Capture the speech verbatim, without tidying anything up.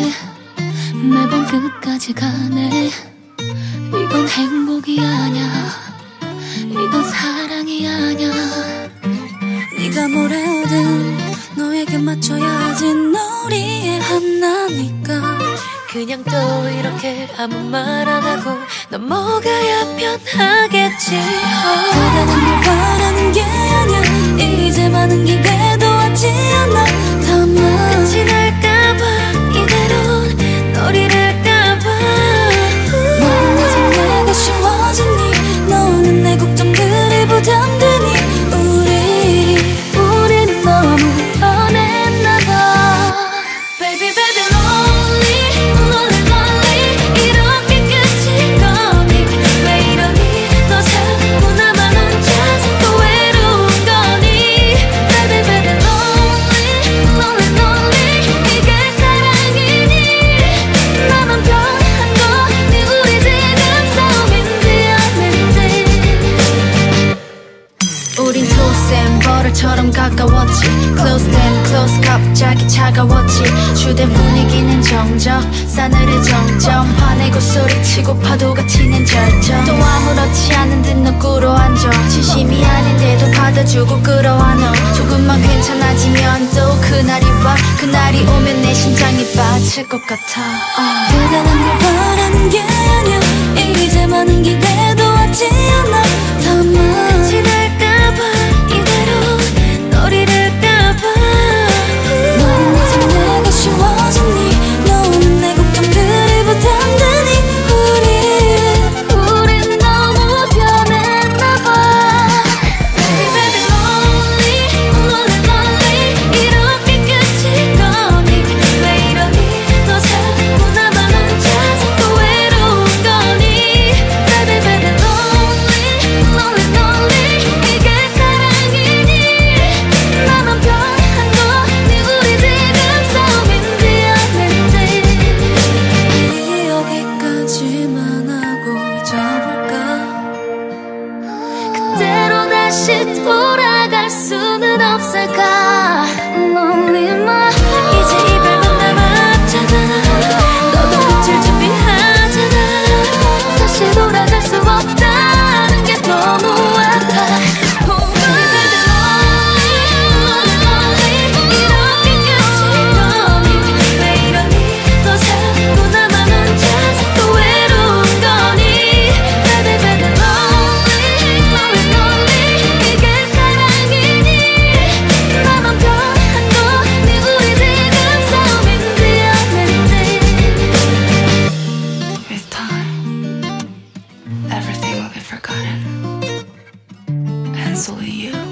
매번 끝까지 가네. 이건 행복이 아냐, 이건 사랑이 아냐. 네가 뭐래든 너에게 맞춰야지. 놀이의 하나니까. 그냥 또 이렇게 아무 말 안 하고 넘어가야 편하겠지. oh. 그대는 뭘 바라는 게 아냐. 이제 많은 기대도 하지 않아. 다만 끝이 날까봐 이대로 널 잃을까봐. 너는 이제 내가 쉬워지니. 너는 내 걱정들이 부담되니. 우리 우린 너무 변했나봐. Baby baby lonely lonely lonely. 이렇게 끝인 거니. 왜 이러니. 너 자꾸 나만 혼자 자꾸 외로운 거니. Baby baby lonely lonely lonely. 이게 사랑이니. 나만 변한 거니. 우리 지금 싸움인지 아닌지. 우린 토센 버릇처럼 가까웠지. Close then close 갑자기 차가웠지. 주된 분위기는 정적 싸늘해 점점. 화내고 소리치고 파도가 치는 절정. 또 아무렇지 않은 듯 너 꿇어앉아. 진심이 아닌데도 받아주고 끌어안아. 조금만 괜찮아지면 또 그날이 와. 그날이 오면 내 심장이 빠질 것 같아. uh. 그대는 뭘 바라는 게 아냐. 이제 많은 기대도 하지 않아. 다만 끝이 날까봐 이대로 널 잃을까봐. 너는 이제 내가 쉬워지니. 너는 내 걱정들이 부담되니. 우리 우린 너무 변했나봐. Baby baby lonely lonely lonely. 이렇게 끝인 거니. 왜 이러니. 너 자꾸 나만 혼자 자꾸 외로운 거니. Baby baby lonely lonely lonely. 이게 사랑이니. 나만 변한 거니. 우리 지금 싸움인지 아닌지. 우리 여기까지만 하고 잊어볼까. 그대로 다시 돌아갈 수는 없을까. Lonely my 이제 이별만 남았잖아. 너도 끝을 준비하잖아. 다시 돌아갈 수 없다는 게 너무 아파. Oh baby lonely 이렇게 끝인 거니. 왜 이러니. 너 자꾸 나만 혼자 자꾸 외로운 거니. Baby baby lonely lonely lonely. 이게 사랑이니. 나만 변한 거니. 우리 지금 싸움인지 아닌지. With time, everything will be forgotten, and so will you.